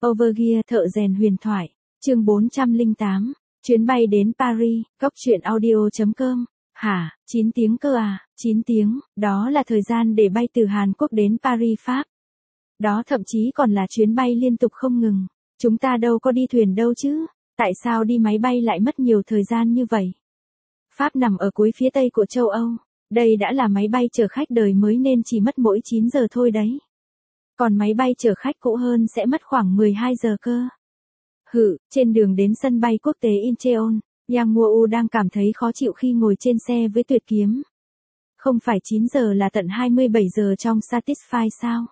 Overgear thợ rèn huyền thoại. Chương 408. Chuyến bay đến Paris, góc truyện audio.com. Hả, 9 tiếng cơ à? 9 tiếng, đó là thời gian để bay từ Hàn Quốc đến Paris, Pháp. Đó thậm chí còn là chuyến bay liên tục không ngừng. Chúng ta đâu có đi thuyền đâu chứ? Tại sao đi máy bay lại mất nhiều thời gian như vậy? Pháp nằm ở cuối phía tây của châu Âu. Đây đã là máy bay chở khách đời mới nên chỉ mất mỗi 9 giờ thôi đấy. Còn máy bay chở khách cũ hơn sẽ mất khoảng 12 giờ cơ. Trên đường đến sân bay quốc tế Incheon, Yang Woo đang cảm thấy khó chịu khi ngồi trên xe với Tuyệt Kiếm. Không phải 9 giờ là tận 27 giờ trong Satisfy sao?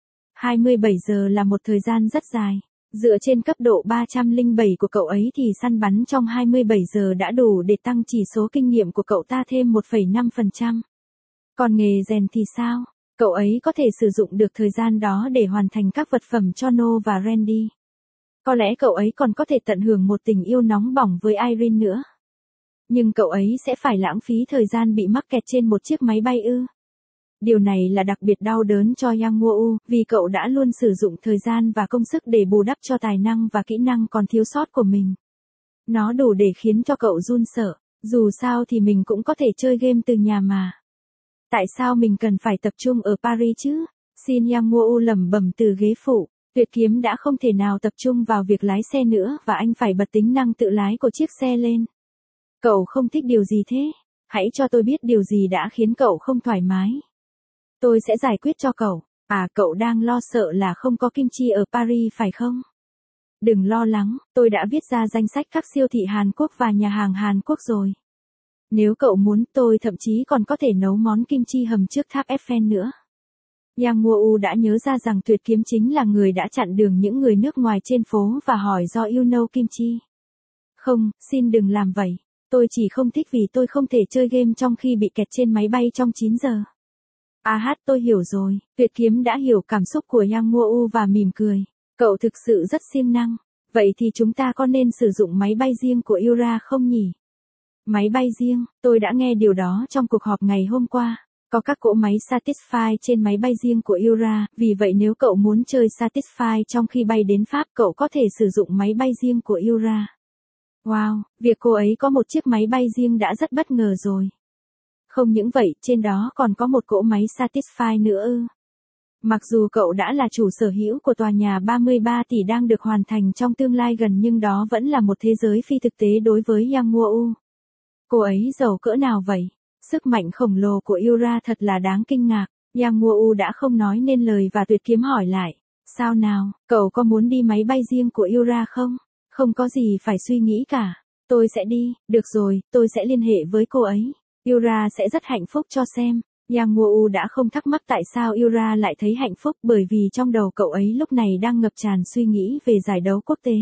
27 giờ là một thời gian rất dài. Dựa trên cấp độ 307 của cậu ấy thì săn bắn trong 27 giờ đã đủ để tăng chỉ số kinh nghiệm của cậu ta thêm 1,5%. Còn nghề rèn thì sao? Cậu ấy có thể sử dụng được thời gian đó để hoàn thành các vật phẩm cho No và Randy. Có lẽ cậu ấy còn có thể tận hưởng một tình yêu nóng bỏng với Irene nữa. Nhưng cậu ấy sẽ phải lãng phí thời gian bị mắc kẹt trên một chiếc máy bay ư? Điều này là đặc biệt đau đớn cho Yang Woo vì cậu đã luôn sử dụng thời gian và công sức để bù đắp cho tài năng và kỹ năng còn thiếu sót của mình. Nó đủ để khiến cho cậu run sợ, dù sao thì mình cũng có thể chơi game từ nhà mà. Tại sao mình cần phải tập trung ở Paris chứ? Xin Yang Woo lẩm bẩm từ ghế phụ. Tuyệt Kiếm đã không thể nào tập trung vào việc lái xe nữa và anh phải bật tính năng tự lái của chiếc xe lên. Cậu không thích điều gì thế? Hãy cho tôi biết điều gì đã khiến cậu không thoải mái. Tôi sẽ giải quyết cho cậu. À, cậu đang lo sợ là không có kim chi ở Paris phải không? Đừng lo lắng, tôi đã viết ra danh sách các siêu thị Hàn Quốc và nhà hàng Hàn Quốc rồi. Nếu cậu muốn, tôi thậm chí còn có thể nấu món kim chi hầm trước tháp Eiffel nữa. Yang Woo đã nhớ ra rằng Tuyệt Kiếm chính là người đã chặn đường những người nước ngoài trên phố và hỏi do you know kim chi. Không, xin đừng làm vậy. Tôi chỉ không thích vì tôi không thể chơi game trong khi bị kẹt trên máy bay trong 9 giờ. Tôi hiểu rồi. Tuyệt Kiếm đã hiểu cảm xúc của Yang Woo và mỉm cười. Cậu thực sự rất siêng năng. Vậy thì chúng ta có nên sử dụng máy bay riêng của Yura không nhỉ? Máy bay riêng, tôi đã nghe điều đó trong cuộc họp ngày hôm qua. Có các cỗ máy Satisfy trên máy bay riêng của Yura, vì vậy nếu cậu muốn chơi Satisfy trong khi bay đến Pháp, cậu có thể sử dụng máy bay riêng của Yura. Wow, việc cô ấy có một chiếc máy bay riêng đã rất bất ngờ rồi. Không những vậy, trên đó còn có một cỗ máy Satisfy nữa ư. Mặc dù cậu đã là chủ sở hữu của tòa nhà 33 tỷ đang được hoàn thành trong tương lai gần nhưng đó vẫn là một thế giới phi thực tế đối với Yang Woo. Cô ấy giàu cỡ nào vậy? Sức mạnh khổng lồ của Yura thật là đáng kinh ngạc. Yang Woo đã không nói nên lời và Tuyệt Kiếm hỏi lại. Sao nào, cậu có muốn đi máy bay riêng của Yura không? Không có gì phải suy nghĩ cả. Tôi sẽ đi, được rồi, tôi sẽ liên hệ với cô ấy. Yura sẽ rất hạnh phúc cho xem. Yang Woo đã không thắc mắc tại sao Yura lại thấy hạnh phúc bởi vì trong đầu cậu ấy lúc này đang ngập tràn suy nghĩ về giải đấu quốc tế.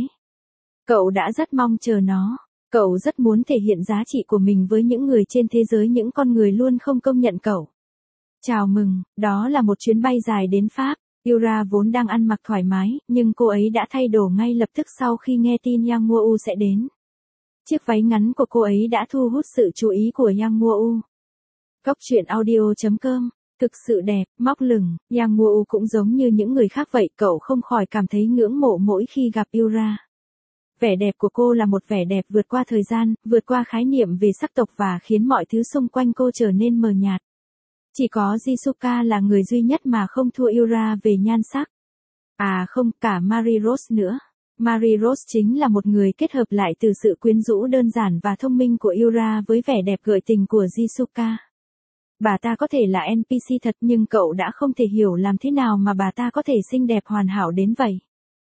Cậu đã rất mong chờ nó. Cậu rất muốn thể hiện giá trị của mình với những người trên thế giới, những con người luôn không công nhận cậu. Chào mừng, đó là một chuyến bay dài đến Pháp. Yura vốn đang ăn mặc thoải mái, nhưng cô ấy đã thay đồ ngay lập tức sau khi nghe tin Yang Woo sẽ đến. Chiếc váy ngắn của cô ấy đã thu hút sự chú ý của Yang Woo. Góc truyện audio.com. Thực sự đẹp, móc lửng. Yang Woo cũng giống như những người khác vậy, cậu không khỏi cảm thấy ngưỡng mộ mỗi khi gặp Yura. Vẻ đẹp của cô là một vẻ đẹp vượt qua thời gian, vượt qua khái niệm về sắc tộc và khiến mọi thứ xung quanh cô trở nên mờ nhạt. Chỉ có Jisuka là người duy nhất mà không thua Yura về nhan sắc. À không, cả Marie Rose nữa. Marie Rose chính là một người kết hợp lại từ sự quyến rũ đơn giản và thông minh của Yura với vẻ đẹp gợi tình của Jisuka. Bà ta có thể là NPC thật nhưng cậu đã không thể hiểu làm thế nào mà bà ta có thể xinh đẹp hoàn hảo đến vậy.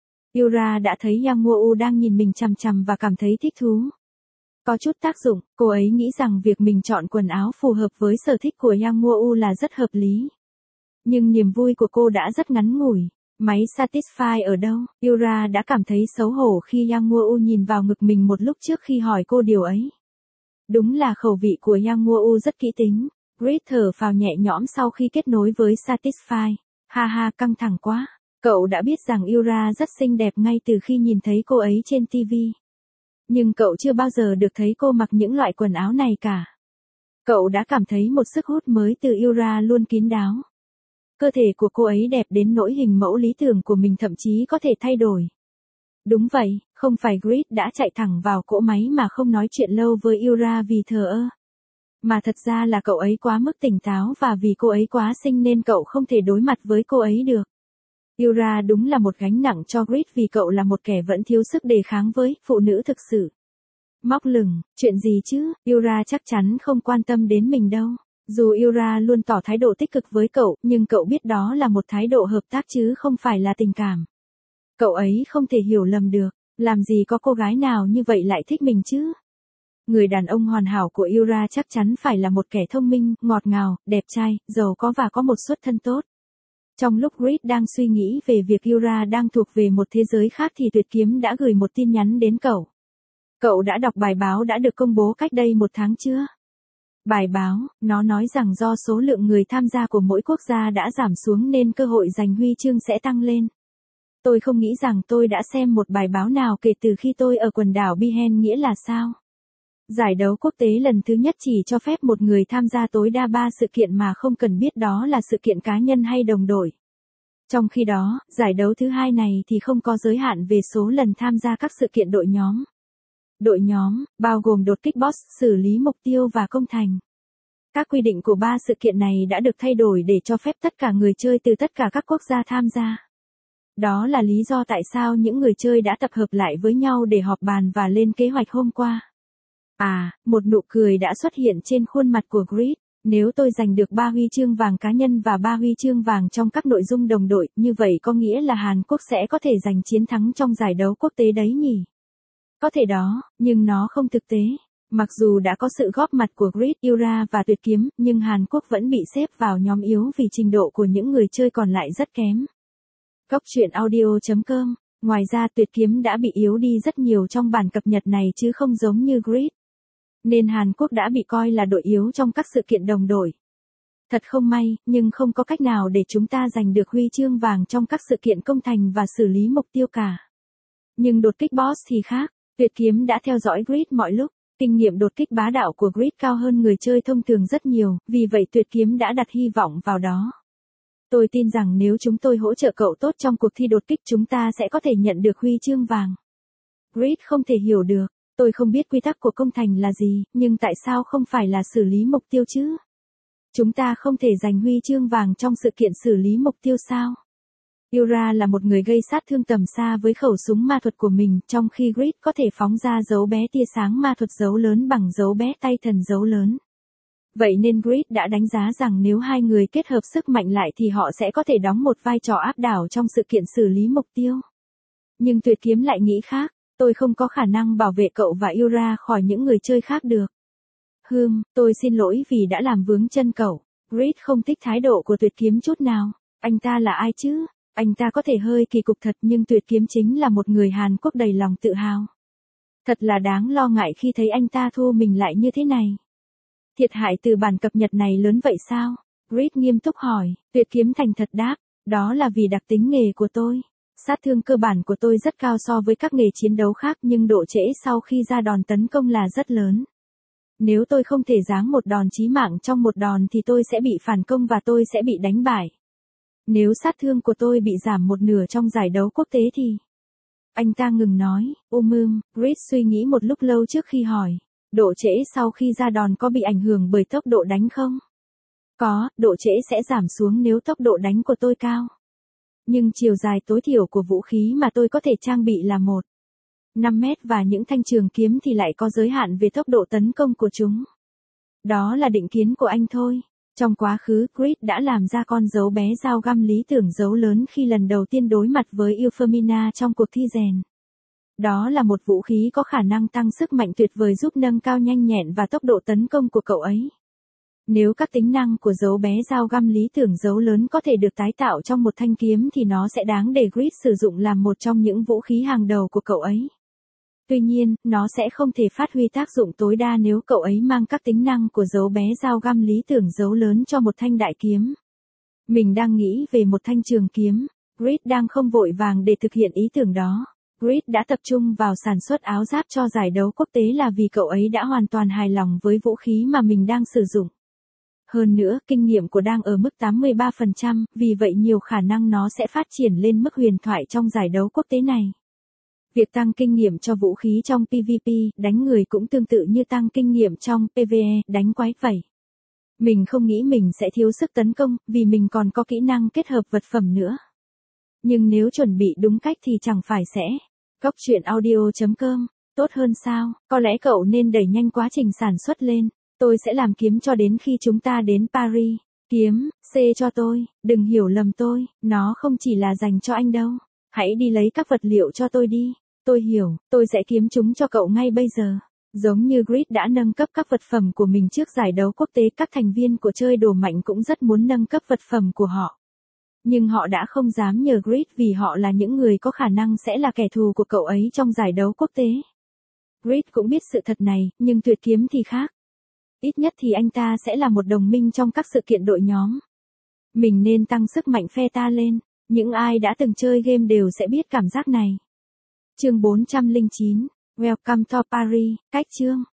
Yura đã thấy Yang Woo đang nhìn mình chằm chằm và cảm thấy thích thú. Có chút tác dụng, cô ấy nghĩ rằng việc mình chọn quần áo phù hợp với sở thích của Yang Woo là rất hợp lý. Nhưng niềm vui của cô đã rất ngắn ngủi. Máy Satisfy ở đâu? Yura đã cảm thấy xấu hổ khi Yang Woo nhìn vào ngực mình một lúc trước khi hỏi cô điều ấy. Đúng là khẩu vị của Yang Woo rất kỹ tính. Grit thở phào nhẹ nhõm sau khi kết nối với Satisfy. Ha ha, căng thẳng quá. Cậu đã biết rằng Yura rất xinh đẹp ngay từ khi nhìn thấy cô ấy trên TV. Nhưng cậu chưa bao giờ được thấy cô mặc những loại quần áo này cả. Cậu đã cảm thấy một sức hút mới từ Yura luôn kín đáo. Cơ thể của cô ấy đẹp đến nỗi hình mẫu lý tưởng của mình thậm chí có thể thay đổi. Đúng vậy, không phải Grid đã chạy thẳng vào cỗ máy mà không nói chuyện lâu với Yura vì thờ ơ. Mà thật ra là cậu ấy quá mức tỉnh táo và vì cô ấy quá xinh nên cậu không thể đối mặt với cô ấy được. Yura đúng là một gánh nặng cho Grid vì cậu là một kẻ vẫn thiếu sức đề kháng với phụ nữ thực sự. Móc lửng, chuyện gì chứ, Yura chắc chắn không quan tâm đến mình đâu. Dù Yura luôn tỏ thái độ tích cực với cậu, nhưng cậu biết đó là một thái độ hợp tác chứ không phải là tình cảm. Cậu ấy không thể hiểu lầm được, làm gì có cô gái nào như vậy lại thích mình chứ. Người đàn ông hoàn hảo của Yura chắc chắn phải là một kẻ thông minh, ngọt ngào, đẹp trai, giàu có và có một xuất thân tốt. Trong lúc Grid đang suy nghĩ về việc Yura đang thuộc về một thế giới khác thì Tuyệt Kiếm đã gửi một tin nhắn đến cậu. Cậu đã đọc bài báo đã được công bố cách đây 1 tháng chưa? Bài báo, nó nói rằng do số lượng người tham gia của mỗi quốc gia đã giảm xuống nên cơ hội giành huy chương sẽ tăng lên. Tôi không nghĩ rằng tôi đã xem một bài báo nào kể từ khi tôi ở quần đảo Bihen, nghĩa là sao? Giải đấu quốc tế lần thứ nhất chỉ cho phép một người tham gia tối đa 3 sự kiện mà không cần biết đó là sự kiện cá nhân hay đồng đội. Trong khi đó, giải đấu thứ hai này thì không có giới hạn về số lần tham gia các sự kiện đội nhóm. Đội nhóm, bao gồm đột kích boss, xử lý mục tiêu và công thành. Các quy định của 3 sự kiện này đã được thay đổi để cho phép tất cả người chơi từ tất cả các quốc gia tham gia. Đó là lý do tại sao những người chơi đã tập hợp lại với nhau để họp bàn và lên kế hoạch hôm qua. Một nụ cười đã xuất hiện trên khuôn mặt của Grid. Nếu tôi giành được 3 huy chương vàng cá nhân và 3 huy chương vàng trong các nội dung đồng đội, như vậy có nghĩa là Hàn Quốc sẽ có thể giành chiến thắng trong giải đấu quốc tế đấy nhỉ? Có thể đó, nhưng nó không thực tế. Mặc dù đã có sự góp mặt của Grid, Yura và Tuyệt Kiếm, nhưng Hàn Quốc vẫn bị xếp vào nhóm yếu vì trình độ của những người chơi còn lại rất kém. Cốc truyện audio.com. Ngoài ra Tuyệt Kiếm đã bị yếu đi rất nhiều trong bản cập nhật này chứ không giống như Grid. Nên Hàn Quốc đã bị coi là đội yếu trong các sự kiện đồng đội. Thật không may, nhưng không có cách nào để chúng ta giành được huy chương vàng trong các sự kiện công thành và xử lý mục tiêu cả. Nhưng đột kích boss thì khác. Tuyệt Kiếm đã theo dõi Grid mọi lúc. Kinh nghiệm đột kích bá đạo của Grid cao hơn người chơi thông thường rất nhiều, vì vậy Tuyệt Kiếm đã đặt hy vọng vào đó. Tôi tin rằng nếu chúng tôi hỗ trợ cậu tốt trong cuộc thi đột kích chúng ta sẽ có thể nhận được huy chương vàng. Grid không thể hiểu được. Tôi không biết quy tắc của công thành là gì, nhưng tại sao không phải là xử lý mục tiêu chứ? Chúng ta không thể giành huy chương vàng trong sự kiện xử lý mục tiêu sao? Yura là một người gây sát thương tầm xa với khẩu súng ma thuật của mình, trong khi Grid có thể phóng ra dấu bé tia sáng ma thuật dấu lớn bằng dấu bé tay thần dấu lớn. Vậy nên Grid đã đánh giá rằng nếu hai người kết hợp sức mạnh lại thì họ sẽ có thể đóng một vai trò áp đảo trong sự kiện xử lý mục tiêu. Nhưng Tuyệt Kiếm lại nghĩ khác. Tôi không có khả năng bảo vệ cậu và Yura khỏi những người chơi khác được. Tôi xin lỗi vì đã làm vướng chân cậu. Grid không thích thái độ của Tuyệt Kiếm chút nào. Anh ta là ai chứ? Anh ta có thể hơi kỳ cục thật nhưng Tuyệt Kiếm chính là một người Hàn Quốc đầy lòng tự hào. Thật là đáng lo ngại khi thấy anh ta thu mình lại như thế này. Thiệt hại từ bản cập nhật này lớn vậy sao? Grid nghiêm túc hỏi. Tuyệt Kiếm thành thật đáp. Đó là vì đặc tính nghề của tôi. Sát thương cơ bản của tôi rất cao so với các nghề chiến đấu khác nhưng độ trễ sau khi ra đòn tấn công là rất lớn. Nếu tôi không thể giáng một đòn chí mạng trong một đòn thì tôi sẽ bị phản công và tôi sẽ bị đánh bại. Nếu sát thương của tôi bị giảm một nửa trong giải đấu quốc tế thì... Anh ta ngừng nói, Grid suy nghĩ một lúc lâu trước khi hỏi. Độ trễ sau khi ra đòn có bị ảnh hưởng bởi tốc độ đánh không? Có, độ trễ sẽ giảm xuống nếu tốc độ đánh của tôi cao. Nhưng chiều dài tối thiểu của vũ khí mà tôi có thể trang bị là 5 mét và những thanh trường kiếm thì lại có giới hạn về tốc độ tấn công của chúng. Đó là định kiến của anh thôi. Trong quá khứ, Grid đã làm ra con dấu bé dao găm lý tưởng dấu lớn khi lần đầu tiên đối mặt với Euphemina trong cuộc thi rèn. Đó là một vũ khí có khả năng tăng sức mạnh tuyệt vời giúp nâng cao nhanh nhẹn và tốc độ tấn công của cậu ấy. Nếu các tính năng của dấu bé dao găm lý tưởng dấu lớn có thể được tái tạo trong một thanh kiếm thì nó sẽ đáng để Grid sử dụng làm một trong những vũ khí hàng đầu của cậu ấy. Tuy nhiên, nó sẽ không thể phát huy tác dụng tối đa nếu cậu ấy mang các tính năng của dấu bé dao găm lý tưởng dấu lớn cho một thanh đại kiếm. Mình đang nghĩ về một thanh trường kiếm. Grid đang không vội vàng để thực hiện ý tưởng đó. Grid đã tập trung vào sản xuất áo giáp cho giải đấu quốc tế là vì cậu ấy đã hoàn toàn hài lòng với vũ khí mà mình đang sử dụng. Hơn nữa, kinh nghiệm của đang ở mức 83%, vì vậy nhiều khả năng nó sẽ phát triển lên mức huyền thoại trong giải đấu quốc tế này. Việc tăng kinh nghiệm cho vũ khí trong PvP, đánh người cũng tương tự như tăng kinh nghiệm trong PvE, đánh quái vậy. Mình không nghĩ mình sẽ thiếu sức tấn công, vì mình còn có kỹ năng kết hợp vật phẩm nữa. Nhưng nếu chuẩn bị đúng cách thì chẳng phải sẽ. Góc truyện audio.com, tốt hơn sao? Có lẽ cậu nên đẩy nhanh quá trình sản xuất lên. Tôi sẽ làm kiếm cho đến khi chúng ta đến Paris. Kiếm, C cho tôi, đừng hiểu lầm tôi, nó không chỉ là dành cho anh đâu. Hãy đi lấy các vật liệu cho tôi đi. Tôi hiểu, tôi sẽ kiếm chúng cho cậu ngay bây giờ. Giống như Grid đã nâng cấp các vật phẩm của mình trước giải đấu quốc tế, các thành viên của chơi đồ mạnh cũng rất muốn nâng cấp vật phẩm của họ. Nhưng họ đã không dám nhờ Grid vì họ là những người có khả năng sẽ là kẻ thù của cậu ấy trong giải đấu quốc tế. Grid cũng biết sự thật này, nhưng Tuyệt Kiếm thì khác. Ít nhất thì anh ta sẽ là một đồng minh trong các sự kiện đội nhóm. Mình nên tăng sức mạnh phe ta lên, những ai đã từng chơi game đều sẽ biết cảm giác này. Chương 409, Welcome to Paris, cách chương.